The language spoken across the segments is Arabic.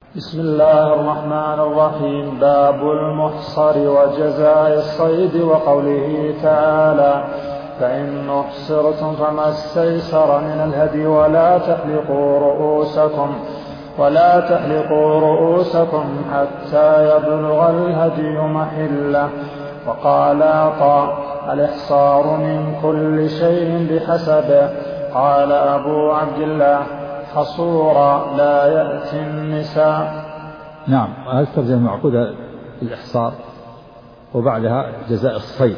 بسم الله الرحمن الرحيم. باب المحصر وجزاء الصيد وقوله تعالى: فإن أحصرتم فما استيسر من الهدي ولا تحلقوا رؤوسكم حتى يبلغ الهدي محله. وقال عطاء: الإحصار من كل شيء بحسبه. قال أبو عبد الله: حصورا لا يأتي النساء. نعم، هذا الترجمة معقودة الإحصار وبعدها جزاء الصيد.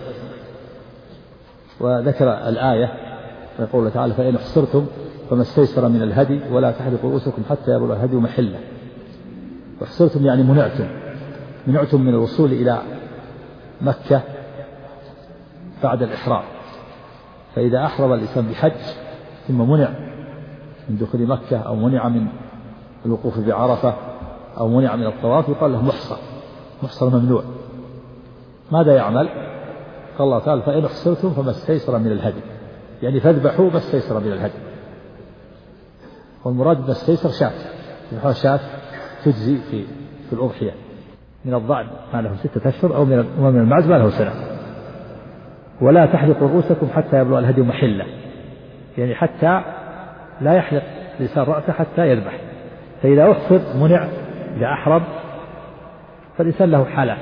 وذكر الآية يقول تعالى: فإن احصرتم فما استيسر من الهدي ولا تحلقوا رؤوسكم حتى يبلغ الهدي محله. واحصرتم يعني منعتم من الوصول إلى مكة بعد الإحرام. فإذا أحرم الإنسان بحج ثم منع من دخول مكة أو منع من الوقوف بعرفة أو منع من الطواف يقال له محصر ممنوع. ماذا يعمل؟ قال الله تعالى: فإن احصرتم فما استيسر من الهدي، يعني فاذبحوا ما استيسر من الهدي. والمراد ما استيسر شاة تجزي في الأضحية من الضأن ما له 6 أشهر أو من المعز ما له سنة. ولا تحلقوا رؤوسكم حتى يبلغ الهدي محله، يعني حتى لا يحلق الإنسان رأسه حتى يذبح. فإذا أحصر منع إذا أحرم، فالإنسان له حالة.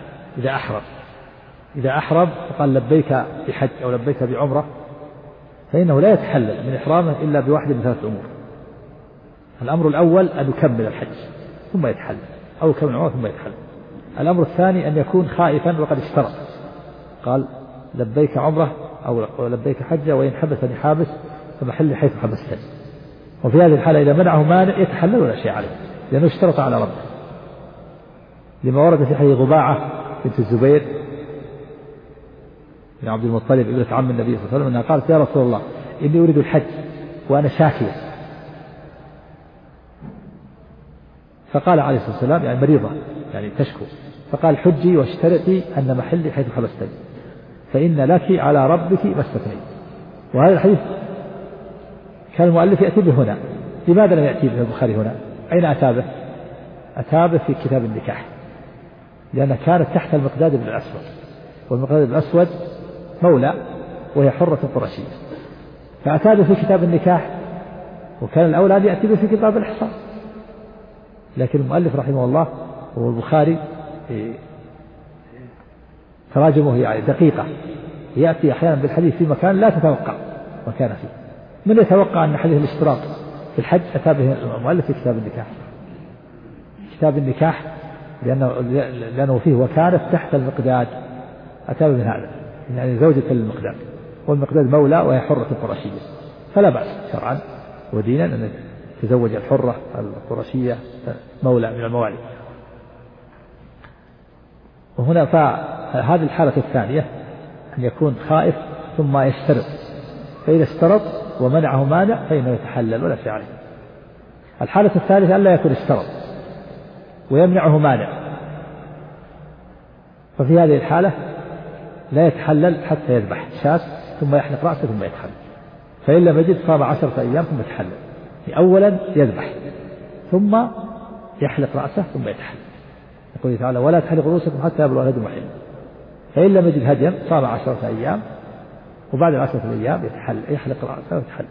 إذا أحرم فقال لبيك بحج أو لبيك بعمرة، فإنه لا يتحلل من إحرامه إلا بواحد من 3 أمور. الأمر الأول أن يكمل الحج ثم يتحلل، أو يكمل العمرة ثم يتحلل. الأمر الثاني أن يكون خائفا وقد اشترط، قال لبيك عمرة أو لبيك حجة، وإن حبسني حابس فمحل حيث حبستني. وفي هذه الحالة إذا منعه مانع يتحلل ولا شيء عليه، لأنه اشترط على ربه، لما ورد في حديث غباعة بنت الزبير بن عبد المطلب ابنة عم النبي صلى الله عليه وسلم أنها قالت: يا رسول الله، إني أريد الحج وأنا شاكية. فقال عليه الصلاة والسلام: يعني مريضة يعني تشكو، فقال: حجي واشترطي أن محلي حيث حبستني، فإن لك على ربك ما استثنيت. وهذا الحديث كان المؤلف يأتي به هنا. لماذا لم يأتي به البخاري هنا؟ أين أتى به؟ أتى به في كتاب النكاح، لأنها كانت تحت المقداد بن الأسود، والمقداد بن الأسود مولى وهي حرة قرشية، فأتى به في كتاب النكاح، وكان الأولى أن يأتي به في كتاب الإحصار. لكن المؤلف رحمه الله والبخاري تراجمه يعني دقيقة، يأتي أحيانا بالحديث في مكان لا تتوقع مكان فيه. من يتوقع أن حديث الاشتراط في الحج أتى به المؤلف في كتاب النكاح لأنه فيه وكانت تحت المقداد، أتى من هذا يعني زوجة المقداد، والمقداد مولى وهي حرة قرشية، فلا بأس شرعا ودينا أن تزوج الحرة القرشية مولى من الموالي. وهنا فهذه الحالة الثانية أن يكون خائف ثم يشترط، فإذا اشترط ومنعه مانع فإنه يتحلل ولا شيء عليه. الحالة الثالثة ألا يكون اشترط ويمنعه مانع، ففي هذه الحالة لا يتحلل حتى يذبح شاة ثم يحلق رأسه ثم يتحلل. فإن لم يجد صام 10 أيام ثم يتحلل. أولا يذبح ثم يحلق رأسه ثم يتحلل. يقول تعالى: ولا تحلقوا رؤوسكم حتى يبلغ الهدي محله. فإن لم يجد هديا صام 10 أيام، وبعد 10 أيام يحلق رأسه ويتحلل.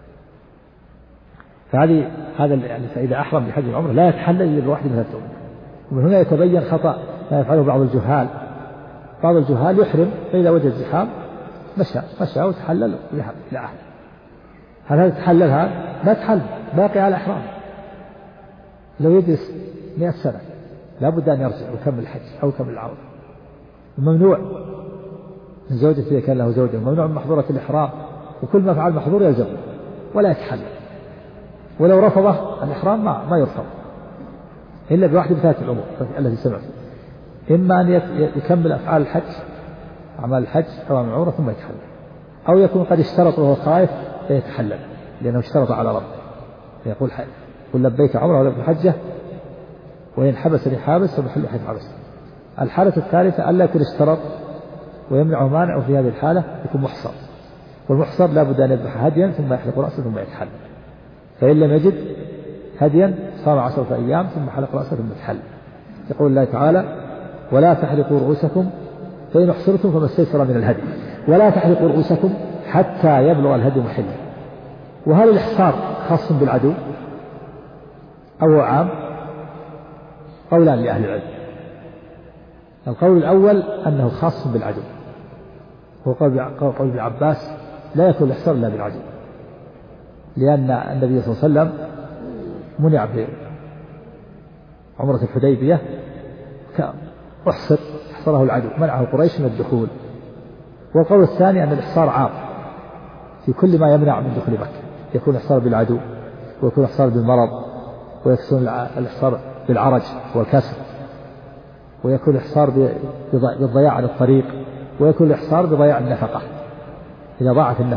هذا يعني إذا أحرم بحج العمرة لا يتحلل إلا بواحد من 3 أمور. ومن هنا يتبين خطأ ما يفعله بعض الجهال. بعض الجهال يحرم فإذا وجد زحام مشى وتحلل وذهب إلى أهله. هل تحلل؟ هذا ما تحلل، باقي على إحرام. لو يجلس 100 سنة لابد أن يرجع ويكمل الحج أو يكمل العمرة. ممنوع من زوجته إذا كان له زوجة، ممنوع من محظورة الإحرام، وكل ما فعل محظور يلزم ولا يتحلل. ولو رفضه الإحرام ما يرفض إلا بواحد من 3 الأمور التي سمعت: إما أن يكمل أفعال الحج أعمال الحج أو العمرة ثم يتحلل، أو يكون قد اشترط وهو خائف فيتحلل لأنه اشترط على ربه، يقول: قل لبيك عمرة ولبيك حجة، وإن حبسني حابس فمحل حيث حبس. الحالة الثالثة ألا يكون اشترط ويمنعه مانع، وفي هذه الحالة يكون محصر، والمحصر لا بد أن يذبح هديا ثم يحلق رأسه ثم يتحلل. فإن لم يجد هديا صام 10 أيام ثم حلق رأسه ثم تحل. يقول الله تعالى: ولا تحلقوا رؤوسكم فإن أحصرتم فما استيسر من الهدي ولا تحلقوا رؤوسكم حتى يبلغ الهدي محله. وهل الإحصار خاص بالعدو أو عام؟ قولان لأهل العلم. القول الأول أنه خاص بالعدو، هو قول ابن عباس: لا يكون الإحصار إلا بالعدو، لأن النبي صلى الله عليه وسلم منع بعمرة الحديبية احصره العدو، منعه قريش من الدخول. والقول الثاني أن الإحصار عام في كل ما يمنع من دخول مكة، يكون الإحصار بالعدو، ويكون الإحصار بالمرض، ويكون الإحصار بالعرج والكسر، ويكون الإحصار بالضياع عن الطريق، ويكون الإحصار بضياع النفقة إذا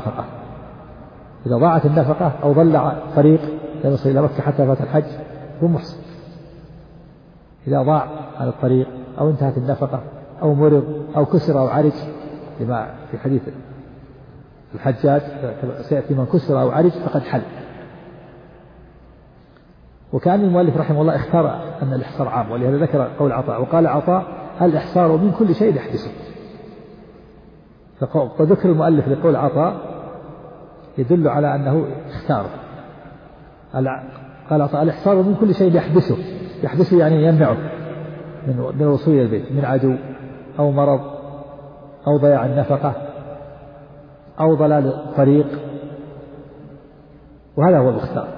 ضاعت النفقة أو ضل الطريق لم يصل إلى مكة حتى فات الحج هو محصن. إذا ضاع عن الطريق أو انتهت النفقة أو مرض أو كسر أو عرج، لما في حديث الحجاج سيأتي: من كسر أو عرج فقد حل. وكان المؤلف رحمه الله اختار أن الإحصار عام، ولهذا ذكر قول عطاء، وقال عطاء: الإحصار من كل شيء يحبسه. فذكر المؤلف لقول عطاء يدل على أنه اختار. قال عطاء: الإحصار من كل شيء يحبسه يعني يمنعه من الوصول إلى البيت، من عدو أو مرض أو ضياع النفقة أو ضلال الطريق، وهذا هو المختار.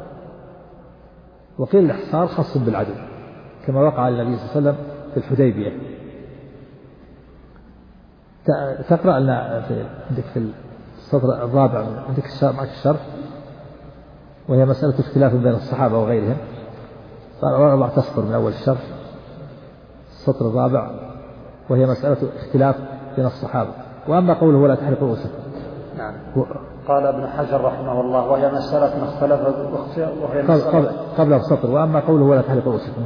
وقيل الإحصار خاص بالعدو كما وقع للنبي صلى الله عليه وسلم في الحديبية. تقرأ لنا عندك في السطر الرابع، عندك معك الشرح، وهي مسألة اختلاف بين الصحابة وغيرهم. فأربع تسطر من أول الشرح، السطر الرابع، وهي مسألة اختلاف بين الصحابة. وأما قوله: ولا تحلق رؤوسكم. نعم. قال ابن حجر رحمه الله: وهي مسألة اختلف وهي مسألة قبل السطر. وأما قوله: ولا تحلق رؤوسكم،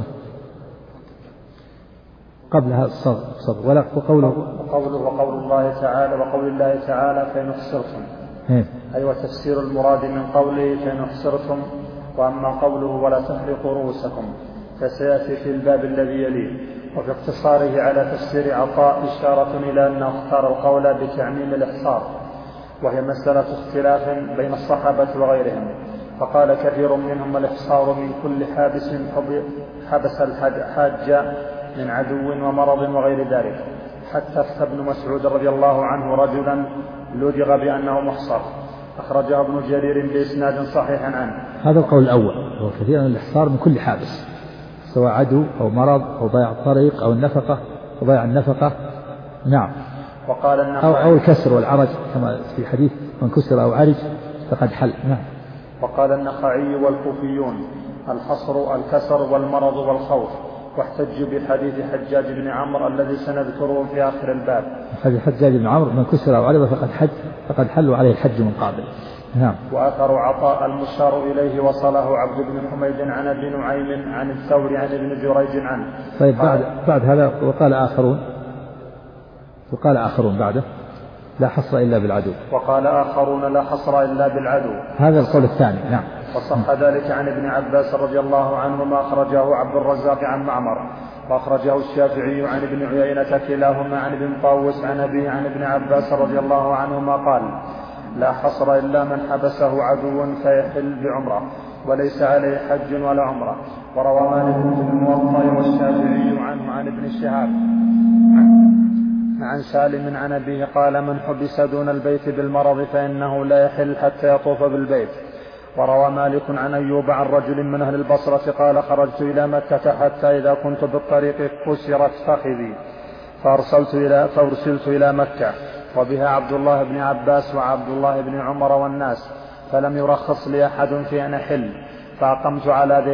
قبل هذا السطر. ولا وقول الله تعالى: فإن أحصرتم، أي وتفسير المراد من قوله فإن أحصرتم. وأما قوله: ولا تحلقوا رؤوسكم فسيأتي في الباب الذي يليه. وفي اقتصاره على تفسير عطاء إشارة إلى أنه اختار القول بتعميم الإحصار، وهي مسألة اختلاف بين الصحابة وغيرهم. فقال كثير منهم: الإحصار من كل حبس الحاج من عدو ومرض وغير ذلك. حتى افتى ابن مسعود رضي الله عنه رجلا لدغ بأنه محصر، أخرجه ابن جرير بإسناد صحيح عنه. هذا القول الأول، هو كثيرا الإحصار من كل حابس، سواء عدو أو مرض أو ضياع الطريق أو النفقة وضياع النفقة. نعم. وقال أو الكسر والعرج، كما في حديث: من كسر أو عرج فقد حل. نعم. وقال النخعي والكوفيون: الحصر الكسر والمرض والخوف. واحتج بحديث حجاج بن عمرو الذي سنذكره في آخر الباب. حديث حجاج بن عمرو: من كسر أو عرج فقد حل عليه الحج من قابل. نعم. وأثر عطاء المشار إليه وصله عبد بن حميد عن أبي نعيم عن الثوري عن ابن جريج عنه. طيب، بعد هذا وقال آخرون بعده: لا حصر إلا بالعدو. وقال آخرون: لا حصر إلا بالعدو. هذا القول الثاني. نعم. وصح ذلك عن ابن عباس رضي الله عنهما، أخرجه عبد الرزاق عن معمر، وأخرجه الشافعي عن ابن عيينة كلاهما عن ابن طاووس عن أبيه عن ابن عباس رضي الله عنهما قال: لا حصر إلا من حبسه عدو فيحل بعمرة وليس عليه حج ولا عمرة. وروى مالك في الموطأ والشافعي عنه عن ابن شهاب عن سالم عن أبيه قال: من حبس دون البيت بالمرض فإنه لا يحل حتى يطوف بالبيت. وروى مالك عن أيوب عن رجل من أهل البصرة قال: خرجت إلى مكة حتى إذا كنت بالطريق كسرت فخذي فأرسلت إلى مكة، وبها عبد الله بن عباس وعبد الله بن عمر والناس، فلم يرخص لي أحد في أن أحل، فأقمت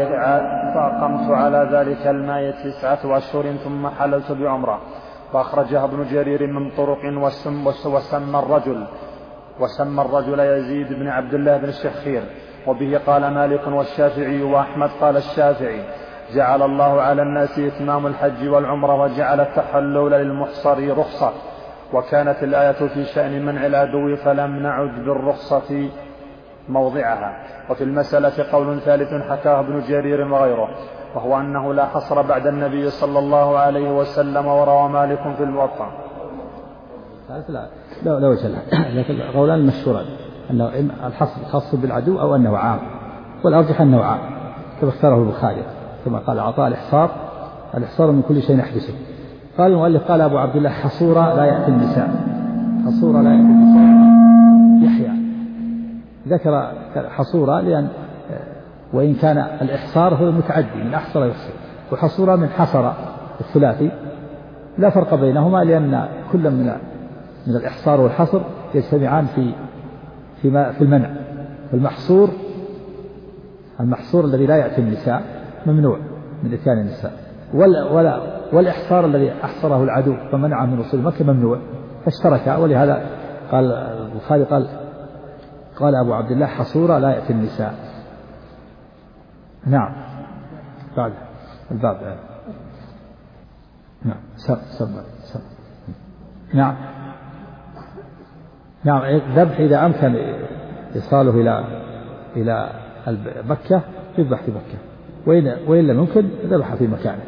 على ذلك الماء 9 أشهر ثم حللت بعمرة. فأخرجها ابن جرير من طرق وسمى الرجل يزيد بن عبد الله بن الشخير. وبه قال مالك والشافعي وأحمد. قال الشافعي: جعل الله على الناس إتمام الحج والعمرة وجعل التحلل للمحصر رخصة، وكانت الآية في شأن منع العدو فلم نعد بالرخصة موضعها. وفي المسألة قول ثالث حكاه ابن جرير وغيره، وهو أنه لا حصر بعد النبي صلى الله عليه وسلم، وروى مالك في الموطأ. لا وجه له، لكن قولان مشهوران أنه الحصر خاص بالعدو أو أنه عام، والأرجح أنه عام كما اختاره البخاري، كما قال عطاء الإحصار من كل شيء نحبسه. قال المؤلف قال أبو عبد الله حصورا لا يأتي النساء، حصورا لا يأتي النساء. يحيى ذكر حصورا لأن وإن كان الإحصار هو المتعدي من أحصر يحصر، وحصورا من حصر الثلاثي، لا فرق بينهما لأن كل من الإحصار والحصر يجتمعان في المنع. المحصور الذي لا يأتي النساء ممنوع من إتيان النساء، والإحصار الذي أحصره العدو فمنعه من وصول مكة ممنوع، فاشتركا. ولهذا قال البخاري قال أبو عبد الله حصورا لا يأتي النساء. نعم بعد الباب. نعم سب. نعم الذبح إذا أمكن إيصاله إلى مكة يذبح في مكة، وإن لم يمكن ذبح في مكانه.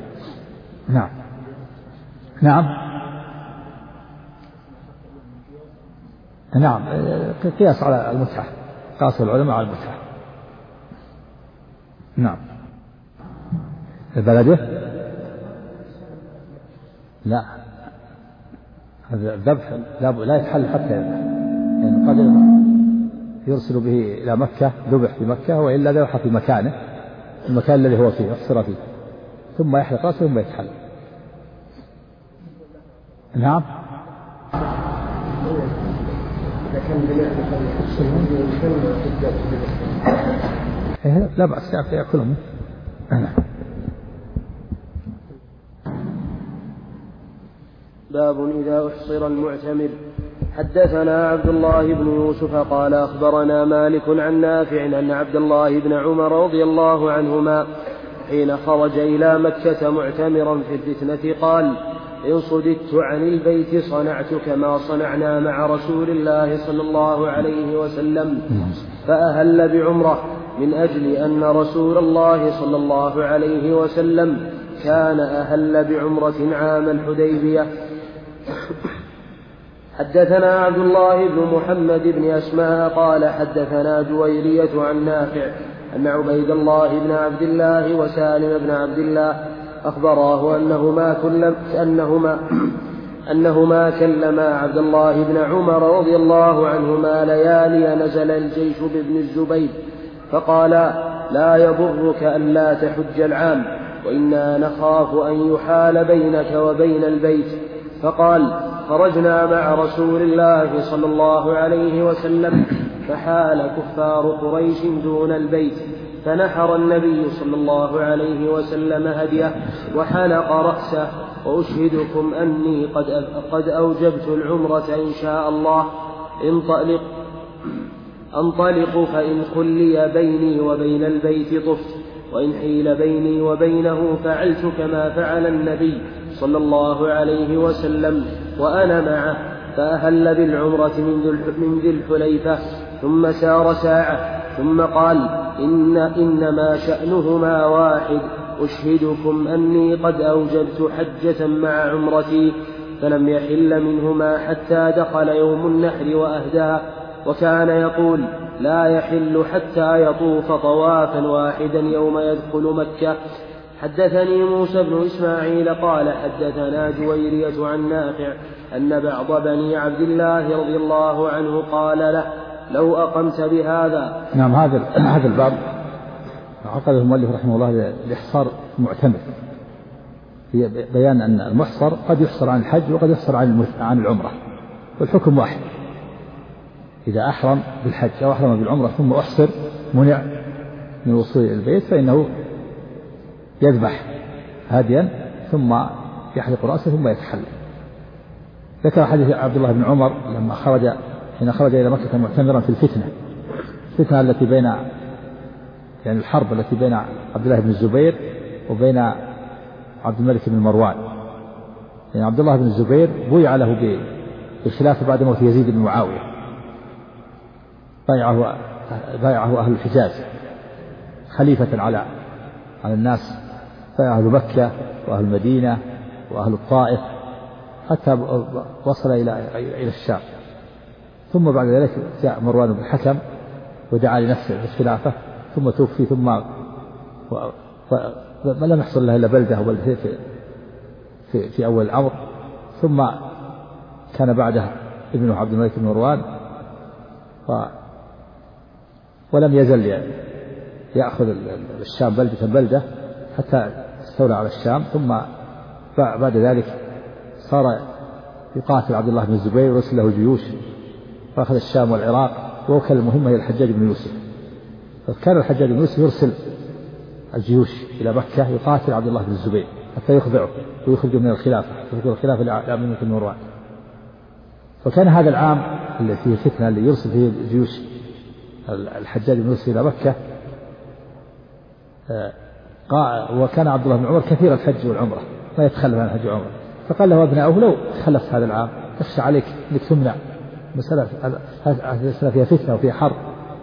نعم قياس على المتعة، قاس العلماء على المتعة. نعم بلده لا، هذا الذبح لا يتحل حتى يذبح، يعني قد يرسل به إلى مكة ذبح في مكة، وإلا ذبح في مكانه، المكان الذي هو فيه أحصر فيه، ثم يحلق رأسه ثم يتحل. نعم لا بأس يأكلهم. باب إذا أحصر المعتمر. حدثنا عبد الله بن يوسف قال أخبرنا مالك عن نافع أن عبد الله بن عمر رضي الله عنهما حين خرج إلى مكة معتمرا في الفتنة قال: إن صددت عن البيت صنعت كما صنعنا مع رسول الله صلى الله عليه وسلم، فأهل بعمرة، من أجل أن رسول الله صلى الله عليه وسلم كان أهل بعمرة عام الحديبية. حدثنا عبد الله بن محمد بن أسماء قال حدثنا جويرية عن نافع أن عبيد الله بن عبد الله وسالم بن عبد الله أخبراه أنهما كلما عبد الله بن عمر رضي الله عنهما ليالي نزل الجيش بابن الزبير فقالا: لا يضرك ألا تحج العام، وإنا نخاف أن يحال بينك وبين البيت. فقال: خرجنا مع رسول الله صلى الله عليه وسلم فحال كفار قريش دون البيت، فنحر النبي صلى الله عليه وسلم هديه وحلق رأسه، وأشهدكم أني قد أوجبت العمرة إن شاء الله، أنطلق فإن خلي بيني وبين البيت طفت، وإن حيل بيني وبينه فعلت كما فعل النبي صلى الله عليه وسلم وأنا معه. فأهل بالعمرة من ذي الحليفة، ثم سار ساعة، ثم قال: إنما شأنهما واحد، أشهدكم أني قد أوجبت حجة مع عمرتي. فلم يحل منهما حتى دخل يوم النحر وأهدى، وكان يقول: لا يحل حتى يطوف طوافا واحدا يوم يدخل مكة. حدثني موسى بن إسماعيل قال حدثنا جويرية عن نافع أن بعض بني عبد الله رضي الله عنه قال له: لو أقمت بهذا. نعم هذا الباب عقده المؤلف رحمه الله لإحصار المعتمر، في بيان أن المحصر قد يحصر عن الحج وقد يحصر عن العمرة، والحكم واحد. إذا أحرم بالحج أو أحرم بالعمرة ثم أحصر منع من الوصول إلى البيت فإنه يذبح هاديا ثم يحلق رأسه ثم يتحلل. ذكر حديث عبد الله بن عمر لما حين خرج إلى مكة معتمرا في الفتنة التي بين يعني الحرب التي بين عبد الله بن الزبير وبين عبد الملك بن مروان. يعني عبد الله بن الزبير بويع له بالخلافة بعد موت يزيد بن معاوية، بايعه بايعه أهل الحجاز خليفة على الناس، أهل مكة وأهل المدينة وأهل الطائف، حتى وصل إلى الشام. ثم بعد ذلك جاء مروان بن الحكم ودعا لنفسه بالخلافة، ثم توفي، ثم لم يحصل له إلا بلدة أو بلدتين في أول الأمر. ثم كان بعده ابنه عبد الملك بن مروان، ولم يزل يأخذ الشام بلدة بلدة حتى استولى على الشام. ثم بعد ذلك صار يقاتل عبد الله بن الزبير ويرسل له جيوش، فأخذ الشام والعراق، ووكل المهمة إلى الحجاج بن يوسف. فكان الحجاج بن يوسف يرسل الجيوش إلى مكة يقاتل عبد الله بن الزبير حتى يخضعه ويخرجه من الخلافة، يخرجه الخلافة لعبد الملك بن مروان. فكان هذا العام اللي فيه فتنة اللي يرسل فيه الجيوش الحجاج بن يوسف إلى مكة، وكان عبد الله بن عمر كثير الحج والعمرة ما يتخلف عن الحج والعمرة، فقال له ابنائه لو تخلفت هذا العام أخشى عليك أنك تمنع، مسألة فيها فتنة وفيها حرب.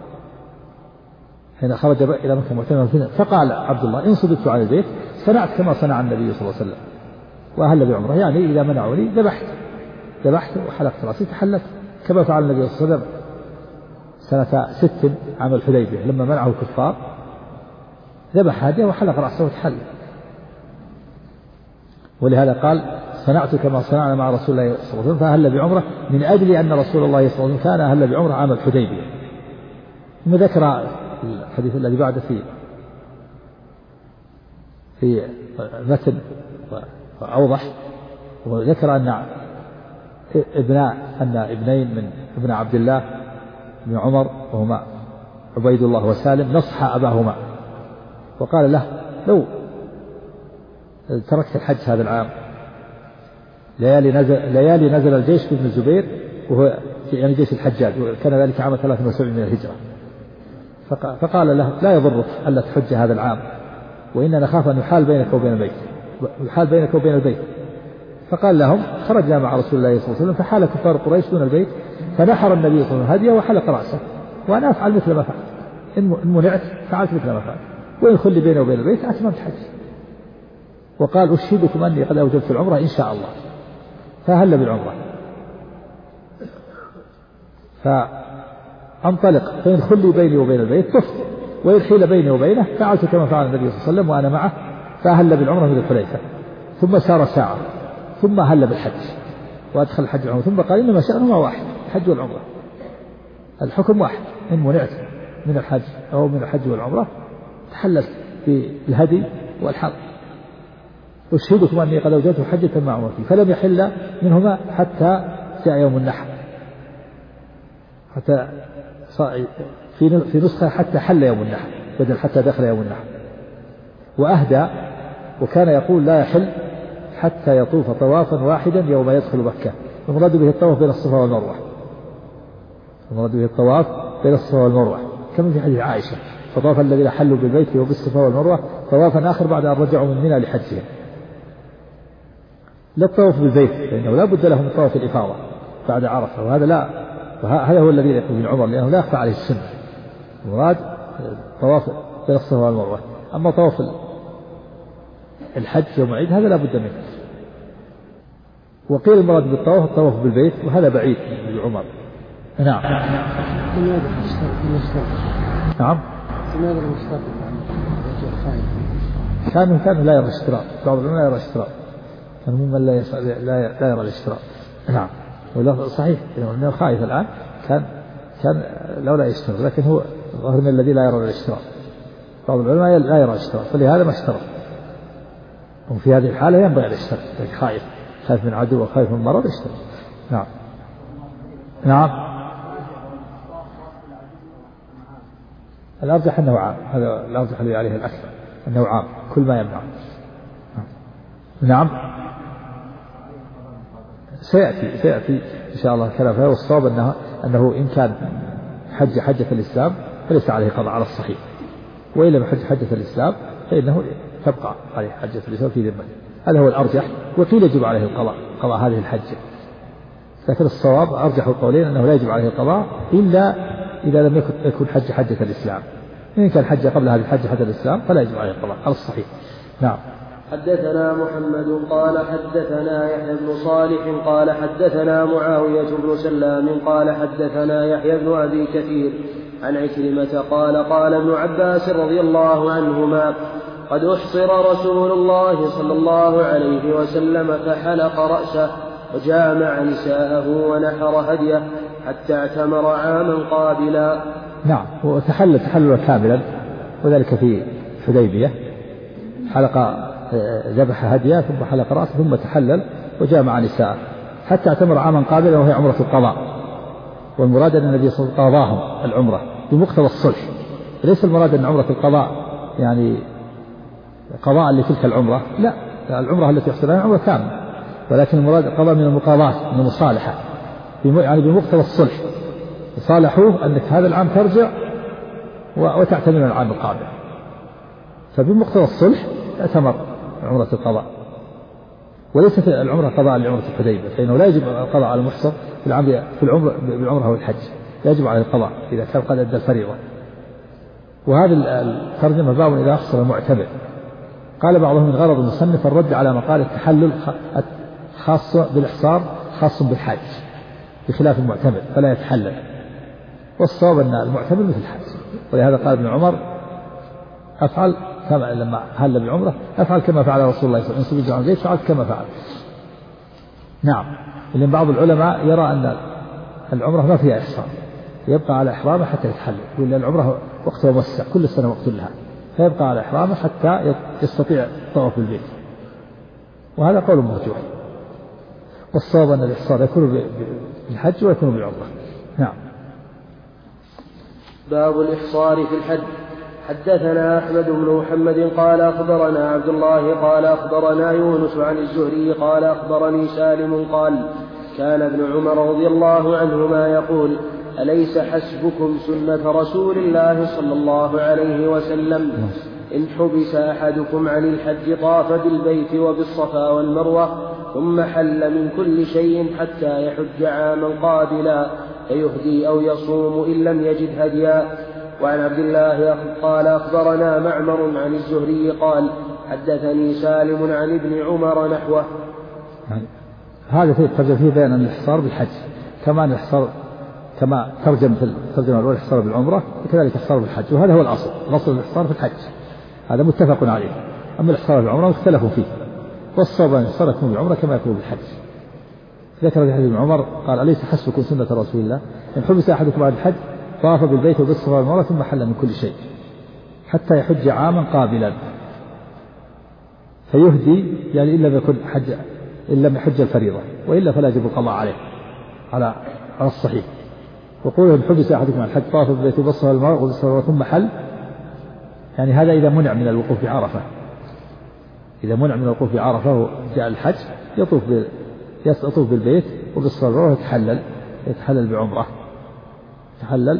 حين خرج إلى مكة معتمرا، فقال عبد الله إن صدقت على البيت صنعت كما صنع النبي صلى الله عليه وسلم وأهل بعمرة، يعني إذا منعوني ذبحت وحلقت رأسي، تحلت كما فعل النبي صلى الله عليه وسلم سنة 6 عام الحديبية لما منعه الكفار، ذبح هديه وحلق رأسه وتحلل. ولهذا قال صنعت كما صنعنا مع رسول الله صلى الله عليه وسلم فأهل بعمرة، من أجل أن رسول الله صلى الله عليه وسلم كان أهل بعمرة عام الحديبية. ثم ذكر الحديث الذي بعد في متن وأوضح، وذكر أن ابنين من ابن عبد الله بن عمر وهما عبيد الله وسالم نصح أباهما، وقال له لو تركت الحج هذا العام، ليالي نزل الجيش بابن الزبير وهو يعني جيش الحجاج، وكان ذلك عام 73 من الهجرة، فقال له لا يضرك ألا تحج هذا العام، وإننا نخاف أن يحال بينك وبين البيت. فقال لهم خرجنا مع رسول الله صلى الله عليه وسلم فحال كفار قريش دون البيت، فنحر النبي صلى الله عليه وسلم هديه وحلق رأسه، وأنا أفعل مثل ما فعلت، إن منعت فعلت مثل ما فعلت، وإن خلي بينه وبين البيت أتممت حج. وقال أشهدكم أني قد أوجبت العمرة إن شاء الله، فهل بالعمرة، فأنطلق فإن خلي بيني وبين البيت طفت، وإن حيل بيني وبينه فعلت كما فعل النبي صلى الله عليه وسلم وأنا معه، فأهل بالعمرة من الحليفة، ثم سار ساعة ثم هل بالحج وأدخل الحج والعمرة، ثم قال إنما شأنهما واحد الحج والعمرة، الحكم واحد، إن منعت من الحج أو من الحج والعمرة تحللت بالهدي والحق. أشهدكم أني قد أوجبت حجة مع عمرتي، فلم يحل منهما حتى جاء يوم النحر، حتى في نسخة حتى حل يوم النحر بدل حتى دخل يوم النحر. وأهدى، وكان يقول لا يحل حتى يطوف طوافا واحدا يوم يدخل مكة، المراد به الطواف بين الصفا والمروة، كما في حديث عائشة فطاف الذين حلوا بالبيت وبالصفا والمروة طوافا آخر بعد أن رجعوا من منى لحجهم. لا الطواف بالبيت لأنه لا بد له من طواف الإفاضة بعد عرفة، وهذا هو الذي يقول ابن عمر لأنه لا يخفى عليه السنة، المراد طواف بين الصفا والمروة. أما طواف الحج يوم العيد هذا لا بد منه. وقيل المراد بالطواف الطواف بالبيت، وهذا بعيد ابن عمر. نعم. نعم. كانوا لا يرى الاشتراط، بعض العلماء لا يرى الاشتراط، كان ممن لا يرى الاشتراط. نعم. ولا صحيح إنه خايف الآن، كان لولا يشترط، لكن هو ظاهر من الذي لا يرى الاشتراط، بعض العلماء لا يرى الاشتراط، فلهذا ما اشترط. وفي هذه الحالة ينبغي الاشتراط، خايف من عدو وخايف من مرض اشتراط. نعم. نعم. الأرجح أنه عام، هذا الأرجح الذي عليه الأكثر أنه عام كل ما يمنع. نعم. سيأتي إن شاء الله كلام فيها، والصواب أنه إن كان حجة الإسلام فليس عليه قضاء على الصحيح، وإن لم يحج حجة الإسلام فإنه تبقى عليه حجة الإسلام في ذمته، هذا هو الأرجح. وقيل يجب عليه قضاء هذه الحجة، لكن الصواب أرجح القولين أنه لا يجب عليه القضاء إلا إذا لم يكن حج حجة الإسلام. إن كان حج قبل هذه الحجة حجة الإسلام فلا يجب عليه القضاء على الصحيح. نعم. حدثنا محمد قال حدثنا يحيى بن صالح قال حدثنا معاوية بن سلام قال حدثنا يحيى بن أبي كثير عن عكرمة قال ابن عباس رضي الله عنهما قد أحصر رسول الله صلى الله عليه وسلم فحلق رأسه وجامع نساءه ونحر هديه حتى اعتمر عاما قابلا. نعم. وتحلل تحللا كاملا وذلك في حديبية، حلق ذبح هديه ثم حلق رأسه ثم تحلل وجامع نساءه حتى اعتمر عاما قابلا وهي عمرة القضاء. والمراد أن النبي صلى الله عليه وسلم قضاهم العمرة بمقتضى الصلح، ليس المراد أن عمرة القضاء يعني قضاء لتلك العمرة، لا، العمرة التي يحصلها عمرة كاملة، ولكن المراد قضاء من المقاضاة من المصالحة، يعني بمقتضى الصلح صالحوه أنك هذا العام ترجع وتعتمر العام القادم، فبمقتضى الصلح اعتمر عمرة القضاء. وليست العمرة قضاء لعمرة الحديبية، فإنه لا يجب القضاء على المحصر في العمرة والحج، يجب عليه القضاء إذا كان قد أدى الفريضة. وهذه الترجمة باب إذا أحصر المعتمر. قال بعضهم من غرض المصنف الرد على مقال التحلل خاص بالإحصار خاص بالحج بخلاف المعتمر فلا يتحلل، والصواب أن المعتمر مثل الحج. ولهذا قال ابن عمر أفعل كما لما هل بالعمرة أفعل كما فعل رسول الله صلى الله عليه وسلم زيد فعلت كما فعل. نعم. لأن بعض العلماء يرى أن العمرة ما فيها إحصار، يبقى على إحرامه حتى يتحلل، وإلا العمرة وقتها موسع كل سنة وقت لها، فيبقى على إحرامه حتى يستطيع الطواف بالبيت، وهذا قول مرجوح. والصواب أن الإحصار يكون بالحج ويكون بالعمرة. نعم. باب الإحصار في الحج. حدثنا أحمد بن محمد قال أخبرنا عبد الله قال أخبرنا يونس عن الزهري قال أخبرني سالم قال كان ابن عمر رضي الله عنهما يقول أليس حسبكم سنة رسول الله صلى الله عليه وسلم إن حبس أحدكم عن الحج طاف بالبيت وبالصفا والمروة ثم حل من كل شيء حتى يحج عاما قابلا فيهدي أو يصوم إن لم يجد هديا. وعن عبد الله قال أخبرنا معمر عن الزهري قال حدثني سالم عن ابن عمر نحوه. هذا فيه بيان أن الإحصار بالحج كما ترجم في الترجمة الأولى الإحصار بالعمرة وكذلك الإحصار بالحج، وهذا هو الأصل الإحصار في الحج، هذا متفق عليه. أما الإحصار بالعمرة اختلفوا فيه، والصواب أن الإحصار يكون بالعمرة كما يكون بالحج. ذكر في حديث ابن عمر قال أليس حسبكم سنة رسول الله إن حبس أحدكم بعد الحج طاف بالبيت وبالصفا والمروة ثم حل من كل شيء حتى يحج عاما قابلا فيهدي، يعني إن لم يحج الفريضة، وإلا فلا يجب القضاء عليه على الصحيح. وقوله إن حبس أحدكم عن الحج طاف بالبيت وبالصفا والمروة ثم حل، يعني هذا إذا منع من الوقوف بعرفة، إذا منع من الوقوف بعرفة وجاء الحج يطوف بالبيت وبالصفا والمروة يتحلل بعمرة، يتحلل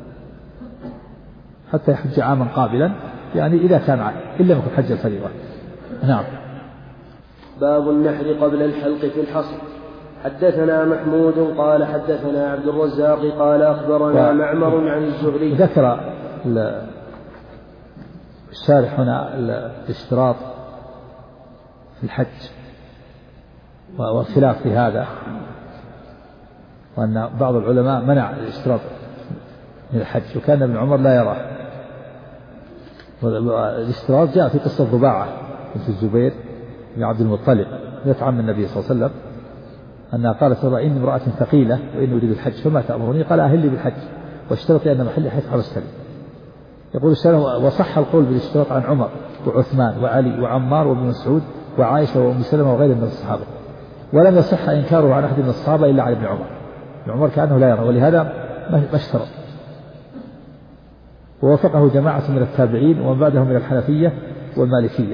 حتى يحج عاما قابلا، يعني إذا كان إلا يكن حج الفريضة. نعم. باب النحر قبل الحلق في الحصر. حدثنا محمود قال حدثنا عبد الرزاق قال أخبرنا معمر عن الزهري. ذكر الشارح هنا الاشتراط في الحج والخلاف في هذا، وأن بعض العلماء منع الاشتراط من الحج وكان ابن عمر لا يراه. الاشتراط جاء في قصة ضباعة بنت الزبير بن عبد المطلب ذات عم النبي صلى الله عليه وسلم أنها قالت إني امرأة ثقيلة وإني أريد الحج فما تأمرني؟ قال أهلي بالحج واشترطي أن محلي حيث حبستني. يقول الشارح وصح القول بالاشتراط عن عمر وعثمان وعلي وعمار وابن مسعود وعائشة وأم سلمة وغيرهم من الصحابة، ولم يصح إنكاره عن أحد من الصحابة إلا عن ابن عمر. ابن عمر كأنه لا يرى، ولهذا ما اشترط. ووافقه جماعة من التابعين ومن بعدهم من الحنفية والمالكية.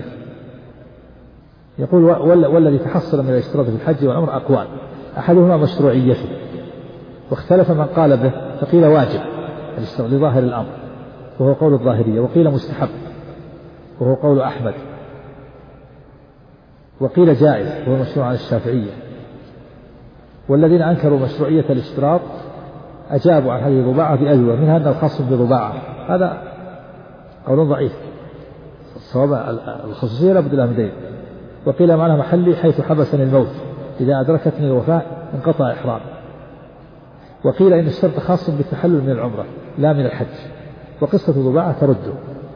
يقول والذي تحصل من الاشتراط في الحج والعمر أقوال، أحدهما مشروعيته، واختلف من قال به، فقيل واجب الاشتراط لظاهر الأمر وهو قول الظاهرية، وقيل مستحب وهو قول أحمد، وقيل جائز وهو مشروع عن الشافعية. والذين أنكروا مشروعية الاشتراط أجابوا عن هذه ضباعة بأجوبة منها أنه خاص بضباعة، هذا قول ضعيف. الصواب الخصوصية لابد لها من دليل. وقيل معنى محلي حيث حبسني الموت إذا أدركتني الوفاة انقطع إحرام. وقيل إن الشرط خاص بالتحلل من العمرة لا من الحج، وقصة ضباعة ترده.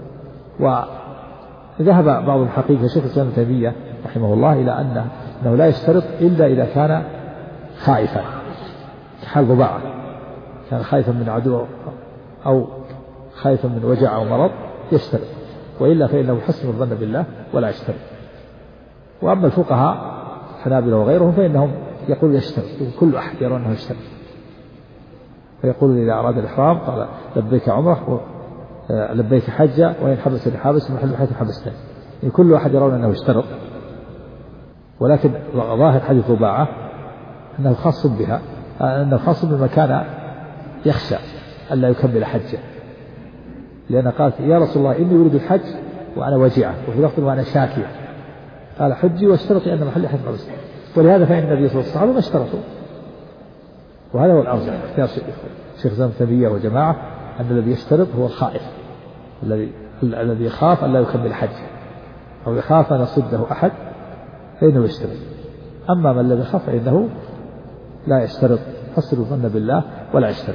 وذهب بعض المحققين كشيخ الإسلام ابن تيمية رحمه الله إلى أنه لا يشترط إلا إذا كان خائفا، كحال ضباعة كان خائفا من عدو أو خائفا من وجع أو مرض يشترط، وإلا فإنه يحسن الظن بالله ولا يشترط. وأما الفقهاء الحنابلة وغيرهم فإنهم يقول يشترط، كل أحد يرى أنه يشترط، فيقول إذا أراد الإحرام قال لبيك عمره لبيك حجة، وإن حبس الحابس محل حيث حبستين، يعني كل واحد يرون أنه يشترط. ولكن ظاهر حديث ضباعة أنه خاص بها، أنه خاص بما كان يخشى ألا يكمل حجه، لأن قالت يا رسول الله إني أريد الحج وأنا وجيعة، وفي لفظ وأنا شاكية، قال حجي واشترطي أن محل حيث حبستين. ولهذا فإن النبي صلى الله عليه وسلم ما اشترطوا، وهذا هو الأرجح اختيار شيخ الإسلام ابن تيمية وجماعة أن الذي يشترط هو الخائف الذي يخاف أن لا يكمل حجه أو يخاف أن يصده أحد فإنه يشترط. أما من الذي يخاف فإنه لا يشترط، حسن الظن بالله ولا يشترط،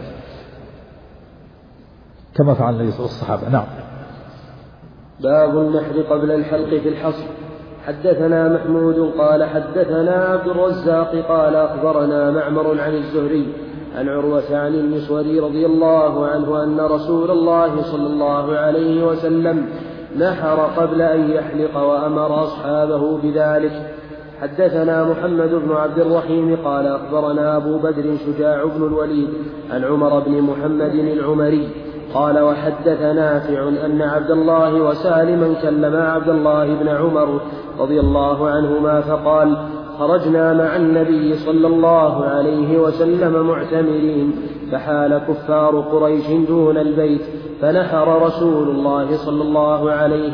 كما فعل النبي صلى الله عليه وسلم. نعم. باب النحر قبل الحلق في الحصر. حدثنا محمود قال حدثنا عبد الرزاق قال أخبرنا معمر عن الزهري عن عروة عن المسوري رضي الله عنه أن رسول الله صلى الله عليه وسلم نحر قبل أن يحلق وأمر أصحابه بذلك. حدثنا محمد بن عبد الرحيم قال أخبرنا أبو بدر شجاع بن الوليد عن عمر بن محمد العمري قال وحدث نافع أن عبد الله وسالما كلما عبد الله بن عمر رضي الله عنهما فقال خرجنا مع النبي صلى الله عليه وسلم معتمرين فحال كفار قريش دون البيت فنحر رسول الله صلى الله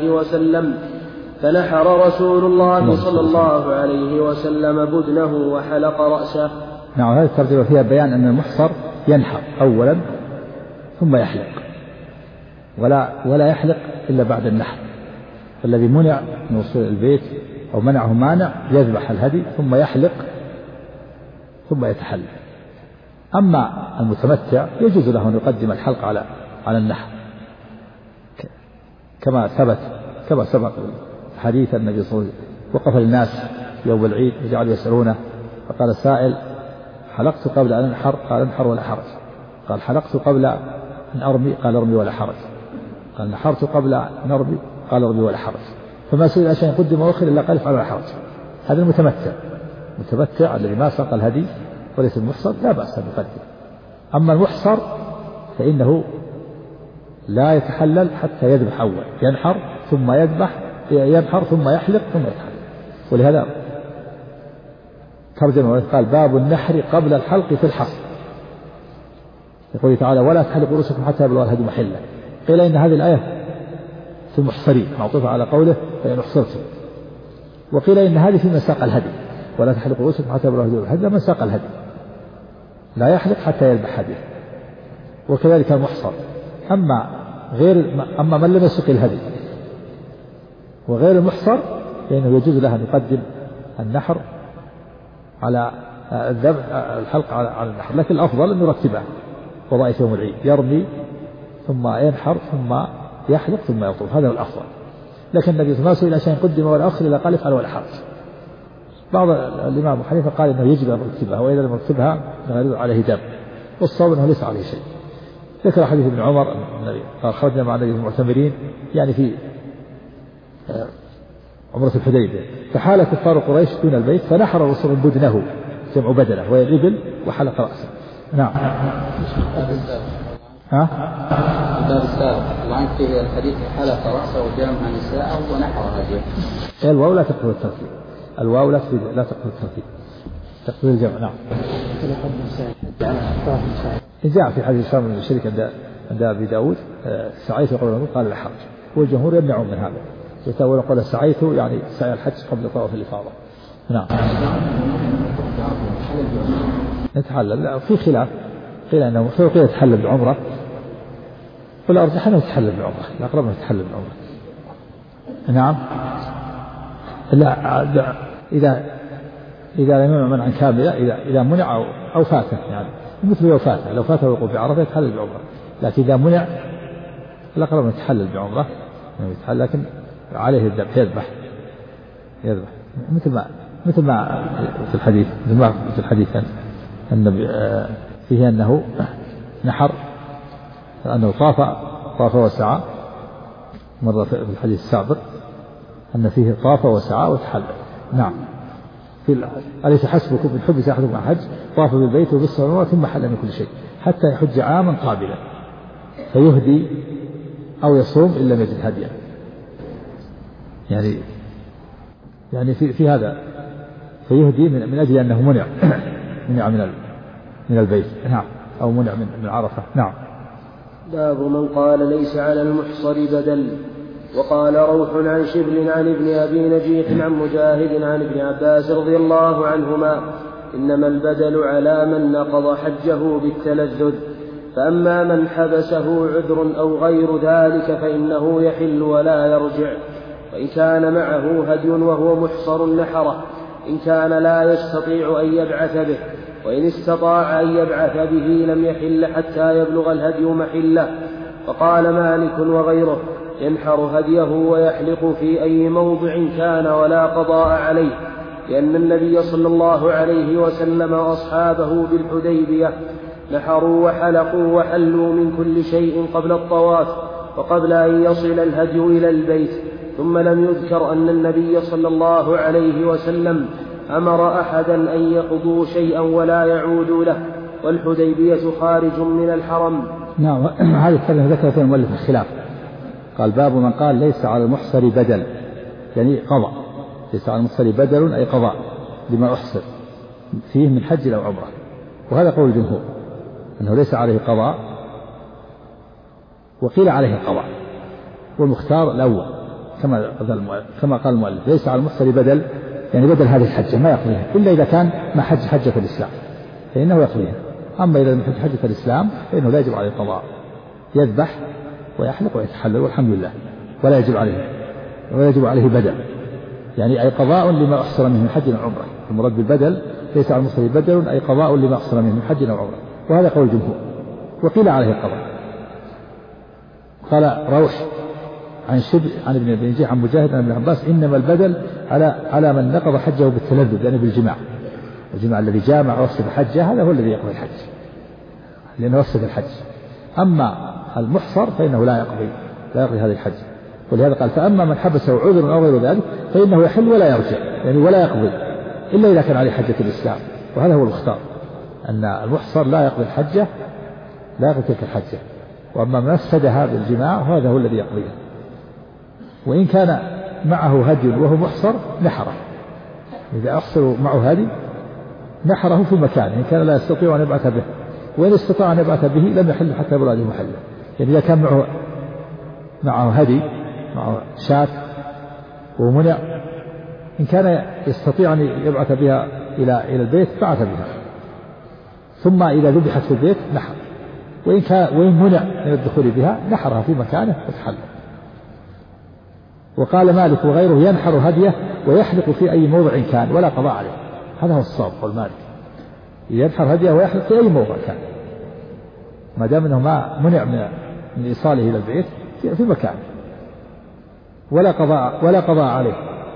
عليه وسلم بدنه وحلق رأسه. نعم. هذه الترجمة فيها بيان أن المحصر ينحر أولا ثم يحلق، ولا يحلق إلا بعد النحر، فالذي منع من وصول البيت أو منعه مانع يذبح الهدي ثم يحلق ثم يتحلل. أما المتمتع يجوز له أن يقدم الحلق على النحر، كما سبق حديث النبي صلى الله عليه وسلم وقف الناس يوم العيد وجعلوا يسألونه فقال السائل حلقت قبل أن أنحر؟ قال انحر ولا حرج. قال حلقت قبل أن أرمي؟ قال ارمي ولا حرج. قال نحرت قبل أن أرمي؟ قال ارمي ولا حرج. فما سئل شيء قدم وأخر إلا قال افعل ولا حرج. هذا المتمتع الذي ما ساق الهدي وليس المحصر لا بأس أن يقدم. أما المحصر فإنه لا يتحلل حتى يذبح أول، ينحر ثم ينحر ثم يحلق ثم يتحلل. ولهذا ترجمة قال باب النحر قبل الحلق في الحصر. يقول تعالى ولا تحلقوا رؤوسكم حتى يبلغ الهدي محله. قيل إن هذه الآية في المحصرين معطوفة على قوله فإن أحصرتم، وقيل إن هذه في من ساق الهدي ولا تحلقوا رؤوسكم حتى يبلغ الهدي محله، من ساق الهدي لا يحلق حتى يذبح هديه، وكذلك المحصر. أما من لم يسق الهدي وغير المحصر فإنه يجوز له أن يقدم النحر على الحلق على النحر، لكن الأفضل أن يرتبها وظائف يوم العيد، يرمي ثم ينحر ثم يحلق ثم يطوف، هذا هو الأفضل. لكن النبي ما سئل شيء قدم ولا أخر إلا قال افعل ولا حرج. بعض الإمام أبو حنيفة قال إنه يجب أن يرتبها، وإذا لم يرتبها غير عليه دم، والصواب أنه ليس عليه شيء. ذكر حديث ابن عمر النبي قال خرجنا مع النبي المعتمرين يعني في عمرة الحديبية فحال كفار قريش دون البيت فنحر الرسول بدنه جمع بدنه وهي الإبل وحلق رأسه. نعم. الباب السابق وعن فيه الحديث حلق رأسه وجامع نساءه ونحر هديه. الواو لا تقتضي الترتيب، الواو لا تقتضي الترتيب، تقتضي الجمع. نعم. جاء في حديث هشام بن الشريك عند أبي داود سعيت قبل الموت قال لا حرج، والجمهور يمنعون من هذا، يتأول قول سعيت يعني سعي الحج قبل طواف الإفاضة. نعم. نتحلل في قيل أنه محصر وقيل يتحلل بالعمرة، والأرجح أنه يتحلل بالعمرة، الأقرب أنه يتحلل بالعمرة. نعم. لا إذا لم يمنع منعا كاملا، إذا منع أو فاته يعني مثل لو فاته الوقوف بعرفة يتحلل بعمرة، لكن إذا منع الأقرب أن يتحلل بعمرة، لكن عليه الذبح يذبح مثل ما في الحديث، النبي فيه أنه نحر، أنه طاف وسعى، مرة في الحديث السابق أن فيه طاف وسعى وتحلل. نعم. أليس حسبكم من حبس أحدكم عن حج طاف بالبيت وبالصلاة ثم حل من كل شيء حتى يحج عاما قابلا فيهدي أو يصوم إن لم يجد هديا. يعني في هذا فيهدي من أجل أنه منع من البيت. نعم. أو منع من عرفة. نعم. باب من قال ليس على المحصر بدل. وقال روح عن شبل عن ابن أبي نجيح عن مجاهد عن ابن عباس رضي الله عنهما إنما البدل على من نقض حجه بالتلذذ، فأما من حبسه عذر أو غير ذلك فإنه يحل ولا يرجع، وإن كان معه هدي وهو محصر نحره، إن كان لا يستطيع أن يبعث به، وإن استطاع أن يبعث به لم يحل حتى يبلغ الهدي محله. فقال مالك وغيره ينحر هديه ويحلق في أي موضع كان ولا قضاء عليه، لأن النبي صلى الله عليه وسلم وأصحابه بالحديبية نحروا وحلقوا وحلوا من كل شيء قبل الطواف وقبل أن يصل الهدي إلى البيت، ثم لم يذكر أن النبي صلى الله عليه وسلم أمر أحدا أن يقضوا شيئا ولا يعودوا له، والحديبية خارج من الحرم. نعم. هذه الكلمة ذكرت المؤلف الخلاف، قال باب من قال ليس على المحصر بدل، يعني قضاء، ليس على المحصر بدل أي قضاء لما أحصر فيه من حج أو عمرة، وهذا قول الجمهور أنه ليس عليه قضاء، وقيل عليه قضاء، والمختار الأول كما قال المؤلف ليس على المحصر بدل، يعني بدل هذه الحجة ما يقضيها إلا إذا كان ما حج حجة الإسلام فإنه يقضيها، أما إذا لم يحج حجة الإسلام فإنه لا يجب عليه قضاء، يذبح ويحلق ويتحلل والحمد لله، ولا يجب عليه بدل، يعني أي قضاء لما أحصر منه من حج أو عمرة. المراد بالبدل ليس على المحصر بدل أي قضاء لما أحصر منه من حج أو عمرة، وهذا قول الجمهور، وقيل عليه القضاء. قال روح عن شبل عن ابن أبي نجيح عن مجاهد عن ابن عباس إنما البدل على من نقض حجه بالتلذذ، يعني بالجماع، الجماع الذي جامع وافسد حجه هذا هو الذي يقضي الحج لأنه افسد الحج، أما المحصر فإنه لا يقضي هذه الحج. ولهذا قال فأما من حبسه عذر أو غير ذلك فإنه يحل ولا يرجع، يعني ولا يقضي إلا إذا كان عليه حجة الإسلام، وهذا هو المختار أن المحصر لا يقضي الحجة، لا يقضي تلك الحجة، وأما من أفسدها بالجماع هذا هو الذي يقضيها. وإن كان معه هدي وهو محصر نحره، إذا أحصر معه هدي نحره في مكانه إن كان لا يستطيع أن يبعث به، وإن استطاع أن يبعث به لم يحل حتى يبلغ هذه محله. يعني إذا كان معه هدي، معه شاة ومنع، إن كان يستطيع أن يبعث بها إلى البيت بعث بها، ثم إذا ذبحت في البيت نحر، وإن منع من الدخول بها نحرها في مكانه وتحل. وقال مالك وغيره ينحر هديه ويحلق في أي موضع كان ولا قضاء عليه، هذا هو الصواب قول مالك، ينحر هديه ويحلق في أي موضع كان ما دام أنه ما منع من إيصاله إلى البيت في مكان، ولا قضاء عليه.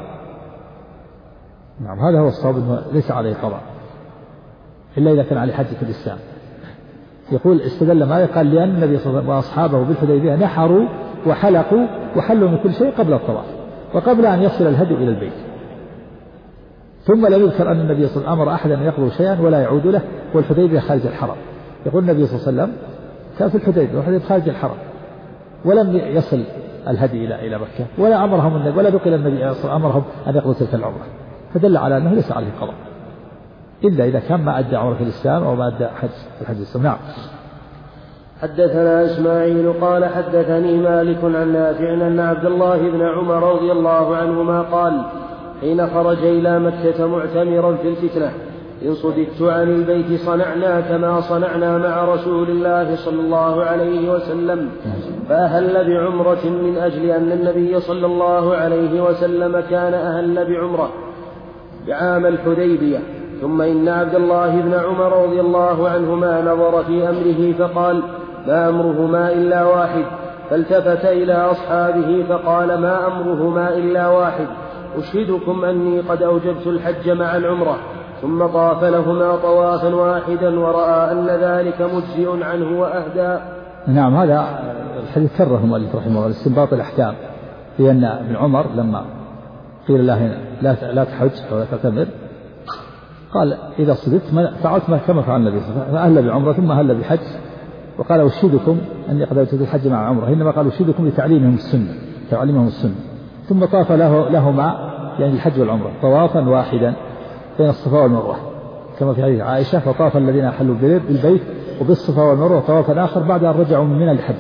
نعم هذا هو الصواب أنه ليس عليه قضاء إلا إذا كان عليه حجة الإسلام. يقول استدل مالك قال لأن النبي صلى الله عليه وسلم وأصحابه بالحديبية نحروا وحلقوا وحلوا من كل شيء قبل الطواف وقبل أن يصل الهدي إلى البيت، ثم لا يذكر أن النبي صلى الله عليه وسلم أمر أحدا أن يقضوا شيئا ولا يعود له، والحديبية خارج الحرم. يقول النبي صلى الله عليه وسلم كان في الحديبية والحديبية خارج الحرم ولم يصل الهدي إلى مكة، ولا أمرهم النبي ولا ذكر النبي صلى الله عليه وسلم أمرهم أن يقضوا تلك العمرة، فدل على أنه ليس عليه قضاء إلا إذا كان ما أدى عمرة الإسلام أو ما أدى حج الإسلام. نعم. حدثنا إسماعيل قال حدثني مالك عن نافع أن عبد الله بن عمر رضي الله عنهما قال حين خرج إلى مكة معتمرا في الفتنة إن صددت عن البيت صنعنا كما صنعنا مع رسول الله صلى الله عليه وسلم. فأهل بعمرة من أجل أن النبي صلى الله عليه وسلم كان أهل بعمرة بعام الحديبية. ثم إن عبد الله بن عمر رضي الله عنهما نظر في أمره فقال: ما أمرهما إلا واحد. فالتفت إلى أصحابه فقال: ما أمرهما إلا واحد، أشهدكم أني قد أوجبت الحج مع العمرة. ثم طاف لهما طوافا واحدا ورأى أن ذلك مجزئ عنه وأهدى. نعم، هذا الحديث كرره المؤلف رحمه الله لاستنباط الأحكام، لأن ابن عمر لما قيل له لا تحج ولا تعتمر قال: إذا صدقت فعلت كما فعل النبي، فأهل بعمرة ثم أهل بحج، وقال: أشهدكم أني قد أوجبت الحج مع عمرة، إنما قال: أشهدكم لتعليمهم السنة. ثم طاف لهما يعني الحج والعمرة طوافا واحدا بين الصفا والمروة، كما في حديث عائشة: فطاف الذين أحلوا بالبيت وبالصفا والمروة طوافا آخر بعد أن رجعوا من منى لحج،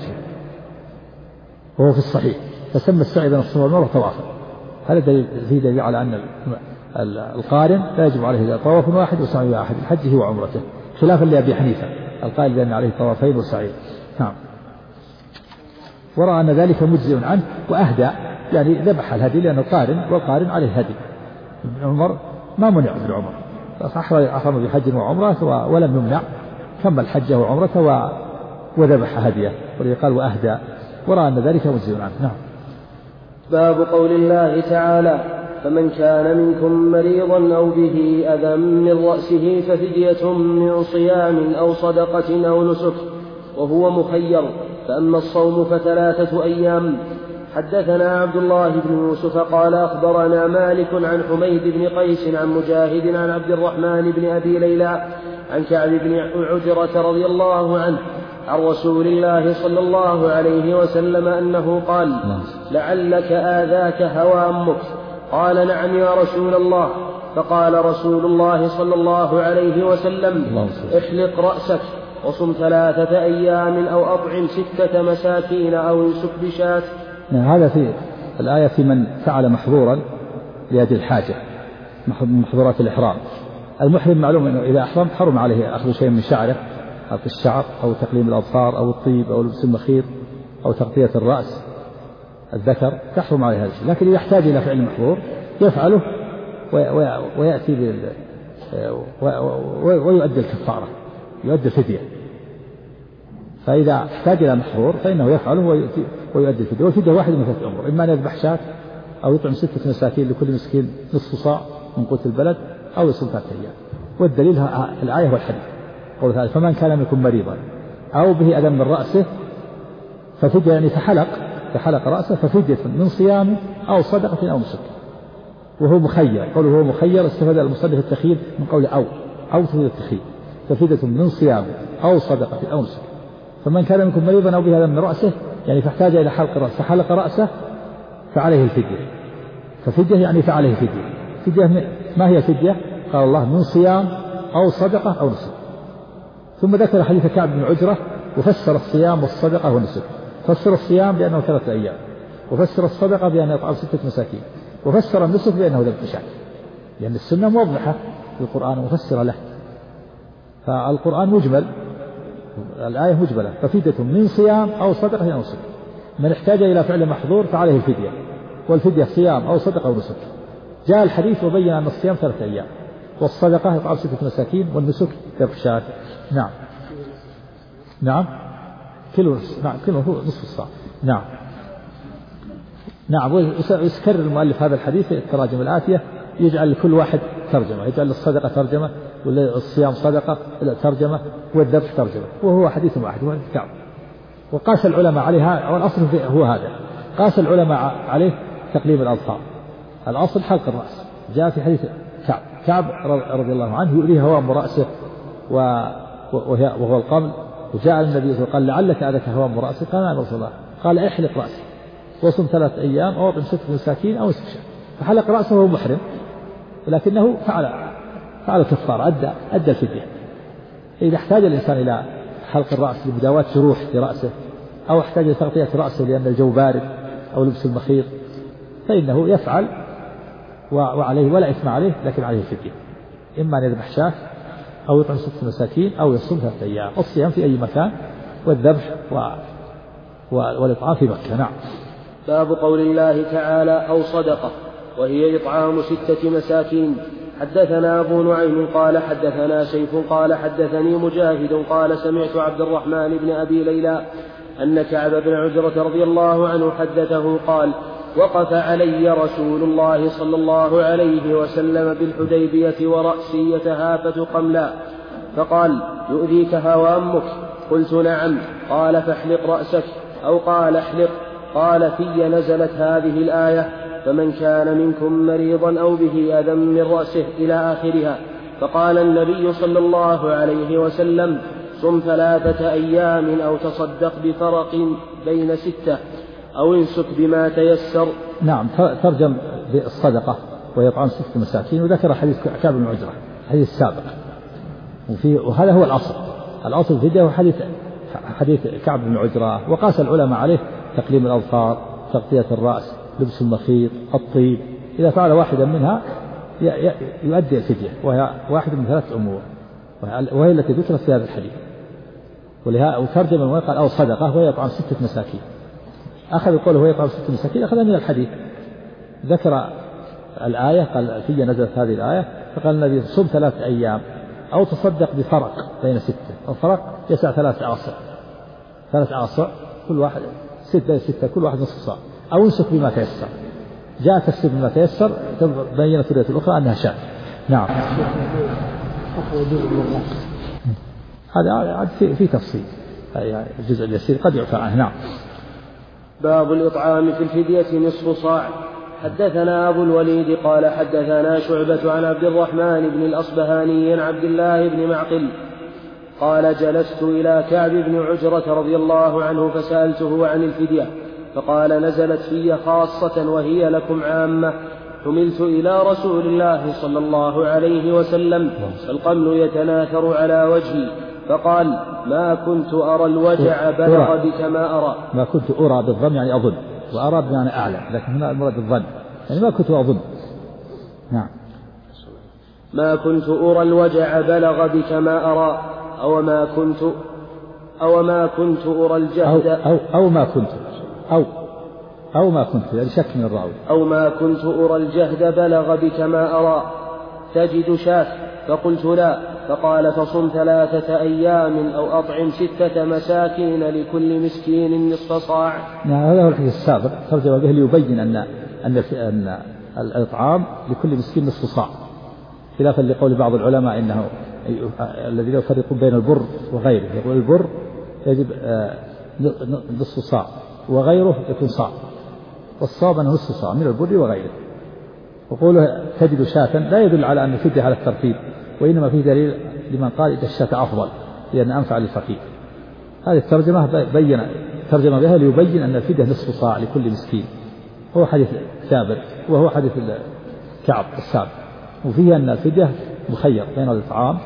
وهو في الصحيح، فسمى السعي بين الصفا والمروة طوافا. هذا دليل على أن القارن لا يجب عليه طواف واحد وسعي واحد في حجه وعمرته، خلافا لأبي حنيفة القائل بأن عليه طوافين وسعي. نعم. ورأى أن ذلك مجزئ عنه وأهدى، يعني ذبح الهدي، لأن والقارن عليه هدي. ابن عمر ما منع ابن عمر، أحرم بحج وعمرة ولم يمنع، كمل حجه وعمرته وذبح هديه، ولذلك قال: وأهدى، ورأى أن ذلك مجزئ عنه. نعم. باب قول الله تعالى: فمن كان منكم مريضا أو به أذى من رأسه ففدية من صيام أو صدقة أو نسك، وهو مخير، فأما الصوم ف3 أيام. حدثنا عبد الله بن يوسف قال: أخبرنا مالك عن حميد بن قيس عن مجاهد عن عبد الرحمن بن أبي ليلى عن كعب بن عجرة رضي الله عنه عن رسول الله صلى الله عليه وسلم أنه قال: لعلك آذاك هوى أمك. قال: نعم يا رسول الله. فقال رسول الله صلى الله عليه وسلم: احلق رأسك وصم 3 أيام أو أطعم 6 مساكين أو انسك بشاة. هذا في الآية في من فعل محظورا لأجل الحاجة، محظورات الإحرام. المحرم معلوم أنه إذا أحرم حرم عليه أخذ شيء من شعره، أو الشعر أو تقليم الأظفار أو الطيب أو لبس المخيط أو تغطية الرأس الذكر، تحرم عليه هذا الشيء. لكن إذا احتاج إلى فعل محظور يفعله ويأتي ويؤدي الكفارة، يؤدي الفدية. فإذا احتاج إلى محظور فإنه يفعله ويؤدي الفدية، والفدية واحد من 3 أمور: إما أن يذبح شاة، أو يطعم 6 مساكين لكل مسكين نصف صاع من قوت البلد، أو يصوم 3 أيام. والدليل الآية والحديث. قول تعالى: فمن كان منكم مريضا أو به أذى من رأسه ففدية، يعني فحلق رأسه، ففدية من صيام أو صدقة أو نسك، وهو مخير. قوله هو مخير استفاد المصنف التخيير من قول أو تفيد التخيير، ففدية من صيام أو صدقة أو نسك. فمن كان منكم مريضا أو به أذى من رأسه يعني فاحتاج إلى حلق رأسه فحلق رأسه فعليه الفدية. ففدية يعني فعليه فدية. فدية ما هي فدية؟ قال الله: من صيام أو صدقة أو نسك. ثم ذكر حديث كعب بن عجرة وفسر الصيام والصدقة والنسك. فسر الصيام بأنه 3 أيام، وفسر الصدقة بأنه يطعم 6 مساكين، وفسر النسك بأنه ذبح شاة، لأن السنة موضحة في القرآن مفسرة له. فالقرآن مجمل، الآية مجملة: ففدية من صيام أو صدقة أو نسك. من احتاج إلى فعل محظور فعليه الفدية، والفدية صيام أو صدقة أو نسك. جاء الحديث وبين أن الصيام 3 أيام، والصدقة يطعم 6 مساكين، والنسك ذبح شاة. نعم كيلو نصف الصاع. نعم. ويسكرر المؤلف هذا الحديث في التراجم الآتية، يجعل لكل واحد ترجمة، يجعل للصدقة ترجمة، والصيام صدقة ترجمة، والذبح ترجمة، وهو حديث واحد وهو كعب. وقاس العلماء عليها، والأصل هو هذا، قاس العلماء عليه تقليم الأظفار. الأصل حلق الرأس. جاء في حديث كعب رضي الله عنه يؤذيه هوام رأسه وهو القمل، وجاء النبي وقال: لعلك أذاك هوام رأسه. قال: نعم رسول الله. قال: احلق رأسه وصم 3 أيام أو أطعم 6 مساكين أو نسك شاة. فحلق رأسه وهو محرم، ولكنه فعل كفارة، أدى الفدية. إذا احتاج الإنسان إلى حلق الرأس لمداواة جروح في رأسه، أو احتاج إلى تغطية رأسه لأن الجو بارد، أو لبس المخيط، فإنه يفعل وعليه ولا إثم عليه، لكن عليه الفدية. إما أن يذبح شاة أو يطعم 6 مساكين أو يصوم 3 أيام. الصيام في أي مكان والذبح والإطعام في مكة. نعم. باب قول الله تعالى أو صدقة وهي إطعام 6 مساكين. حدثنا أبو نعيم قال حدثنا سيف قال حدثني مجاهد قال سمعت عبد الرحمن بن أبي ليلى أن كعب بن عجرة رضي الله عنه حدثه قال وقف علي رسول الله صلى الله عليه وسلم بالحديبية ورأسي يتهافت قملا فقال يؤذيك هوامك؟ قلت نعم. قال فاحلق رأسك أو قال احلق. قال في نزلت هذه الآية فمن كان منكم مريضا أو به أذى من رأسه إلى آخرها. فقال النبي صلى الله عليه وسلم صم 3 أيام أو تصدق بفرق بين 6 أو انسك بما تيسر. نعم. ترجم بالصدقة ويطعم 6 مساكين وذكر حديث كعب بن عجرة حديث السابق وهذا هو الأصل في هو حديث كعب بن عجرة. وقاس العلماء عليه تقليم الأظفار تغطية الرأس لبس المخيط الطيب. إذا فعل واحدا منها يؤدي الفدية وهي واحد من 3 أمور وهي التي ذكرت في هذا الحديث. وترجم وقال أو صدقة وهي يطعم 6 مساكين. أخذ قوله وهي يطعم 6 مساكين أخذ من الحديث. ذكر الآية قال في نزلت هذه الآية فقال النبي صم 3 أيام أو تصدق بفرق بين 6. الفرق يسع 3 أعصع كل واحد 6 كل واحد نصف صاع أو انسك بما تيسر. جاء تفسير بما تيسر بينت الرواية الأخرى أنها شاة. نعم. هذا في تفصيل يعني الجزء اليسير قد يعفى عنه. نعم. باب الإطعام في الفدية نصف صاع. حدثنا أبو الوليد قال حدثنا شعبة عن عبد الرحمن بن الأصبهاني عن عبد الله بن معقل قال جلست إلى كعب بن عجرة رضي الله عنه فسألته عن الفدية فقال نزلت في خاصة وهي لكم عامة. حملت إلى رسول الله صلى الله عليه وسلم القمل يتناثر على وجهي فقال ما كنت أرى الوجع بلغ بك ما أرى. ما كنت أرى بالظن يعني أظن وأرى بمعنى أعلم لكن هنا المراد الظن يعني ما كنت أظن. نعم. ما كنت أرى الوجع بلغ بك ما أرى أو ما كنت أرى الجهد أو ما كنت يعني شك من الراوي أو ما كنت أرى الجهد بلغ بك ما أرى تجد شاة؟ فقلت لا. فقال فصم 3 أيام أو أطعم 6 مساكين لكل مسكين نصف صاع. هذا هو الحديث السابق ترجم به ليبين أن الإطعام لكل مسكين نصف صاع خلافا لقول بعض العلماء إنه الذين يفرقون بين البر وغيره يقول البر يجب نصف صاع وغيره يكون صاع والصواب أنه نصف صاع من البر وغيره. وقوله تجد شاة لا يدل على أن الفدية على الترتيب وإنما فيه دليل لمن قال إذا الشاة أفضل لأن أنفع للفقير. هذه الترجمة ترجمة بها ليبين أن الفدية نصف صاع لكل مسكين. هو حديث ثابت وهو حديث كعب السابق وفيه أن الفدية مخير بين الإطعام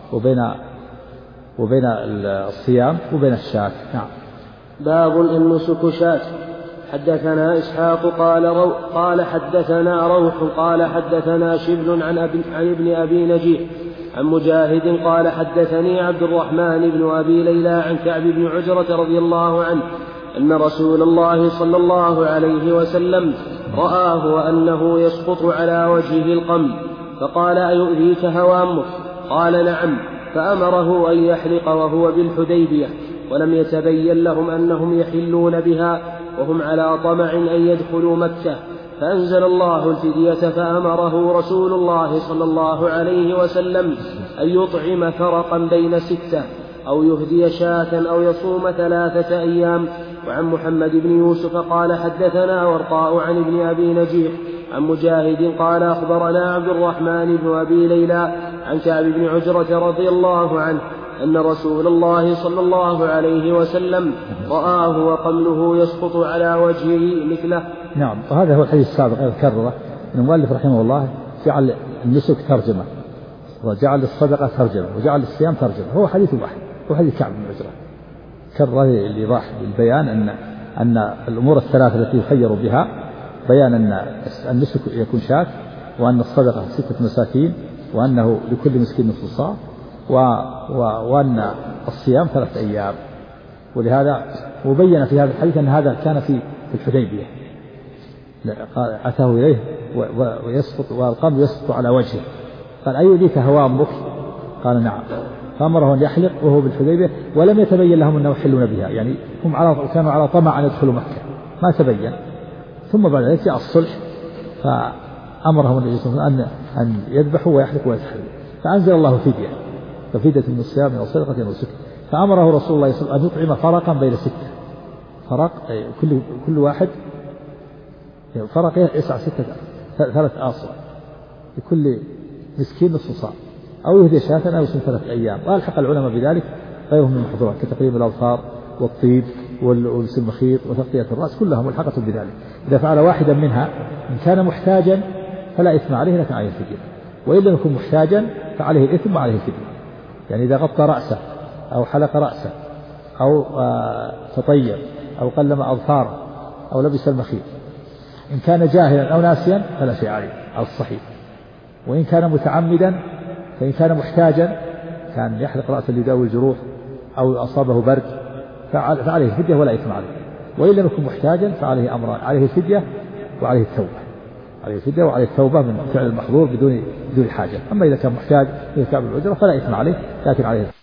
وبين الصيام وبين الشاة. نعم. باب النسك شاة. حدثنا إسحاق قال حدثنا روح قال حدثنا شبل عن ابن أبي نجيح عن مجاهد قال حدثني عبد الرحمن بن أبي ليلى عن كعب بن عجرة رضي الله عنه أن رسول الله صلى الله عليه وسلم رآه وأنه يسقط على وجهه القمل فقال أيؤذيك هوامك؟ قال نعم. فأمره أن يحلق وهو بالحديبية ولم يتبين لهم أنهم يحلون بها وهم على طمع أن يدخلوا مكة. فأنزل الله الفدية فأمره رسول الله صلى الله عليه وسلم أن يطعم فرقا بين 6 أو يهدي شاة أو يصوم 3 أيام. وعن محمد بن يوسف قال حدثنا ورقاء عن ابن أبي نجيح عن مجاهد قال أخبرنا عبد الرحمن بن أبي ليلى عن كعب بن عجرة رضي الله عنه أن رسول الله صلى الله عليه وسلم رآه وقمله يسقط على وجهه مثله. نعم. وهذا هو الحديث السابق الكررة أن المؤلف رحمه الله جعل النسك ترجمة وجعل الصدقة ترجمة وجعل الصيام ترجمة. هو حديث واحد هو حديث كعب بن عجرة كرر الإيضاح بالبيان أن الأمور الثلاثة التي يخير بها بيان أن النسك يكون شاة وأن الصدقة 6 مساكين وأنه لكل مسكين نصف صاع، وأن الصيام 3 أيام. ولهذا وبين في هذا الحديث أن هذا كان في الحديبية، أتاه إليه ويسقط والقلب يسقط على وجهه، قال أيؤذيك هوامك؟ قال نعم. فأمره أن يحلق وهو بالحديبية، ولم يتبين لهم أنه يحلون بها، يعني هم كانوا على طمع أن يدخلوا مكة، ما تبين. ثم بعد ذلك جاء الصلح فأمرهم النبي صلى الله عليه وسلم أن يذبحوا ويحلقوا ويتحلوا، فأنزل الله فدية، ففدية من الصيام أو صدقة أو سكر. فأمره رسول الله صلى الله عليه وسلم أن يطعم فرقا بين 6 فرق، كل واحد فرق يسع 3 آصع، لكل مسكين نصف صاع، أو يهدي شاة أو يصوم 3 أيام. وألحق العلماء بذلك غيرهم من المحظورات كتقليم الأظفار والطيب ولبس المخيط وتغطية الرأس، كلها ملحقة بذلك. إذا فعل واحدا منها إن كان محتاجا فلا إثم عليه لكن عليه الفدية، وإن لم يكن محتاجا فعليه الإثم وعليه الفدية. يعني إذا غطى رأسه أو حلق رأسه أو تطيب أو قلم أظفاره أو لبس المخيط، إن كان جاهلا أو ناسيا فلا شيء عليه على الصحيح. وإن كان متعمدا فإن كان محتاجا كان يحلق رأسه ليداوي الجروح أو أصابه برد فعليه الفدية ولا إثم عليه. وإن لم يكن محتاجا فعليه أمران، عليه الفدية وعليه التوبة، عليه الفدية وعليه التوبة من فعل المحظور بدون حاجة. أما إذا كان محتاج يركب الأجرة فلا إثم عليه لكن عليه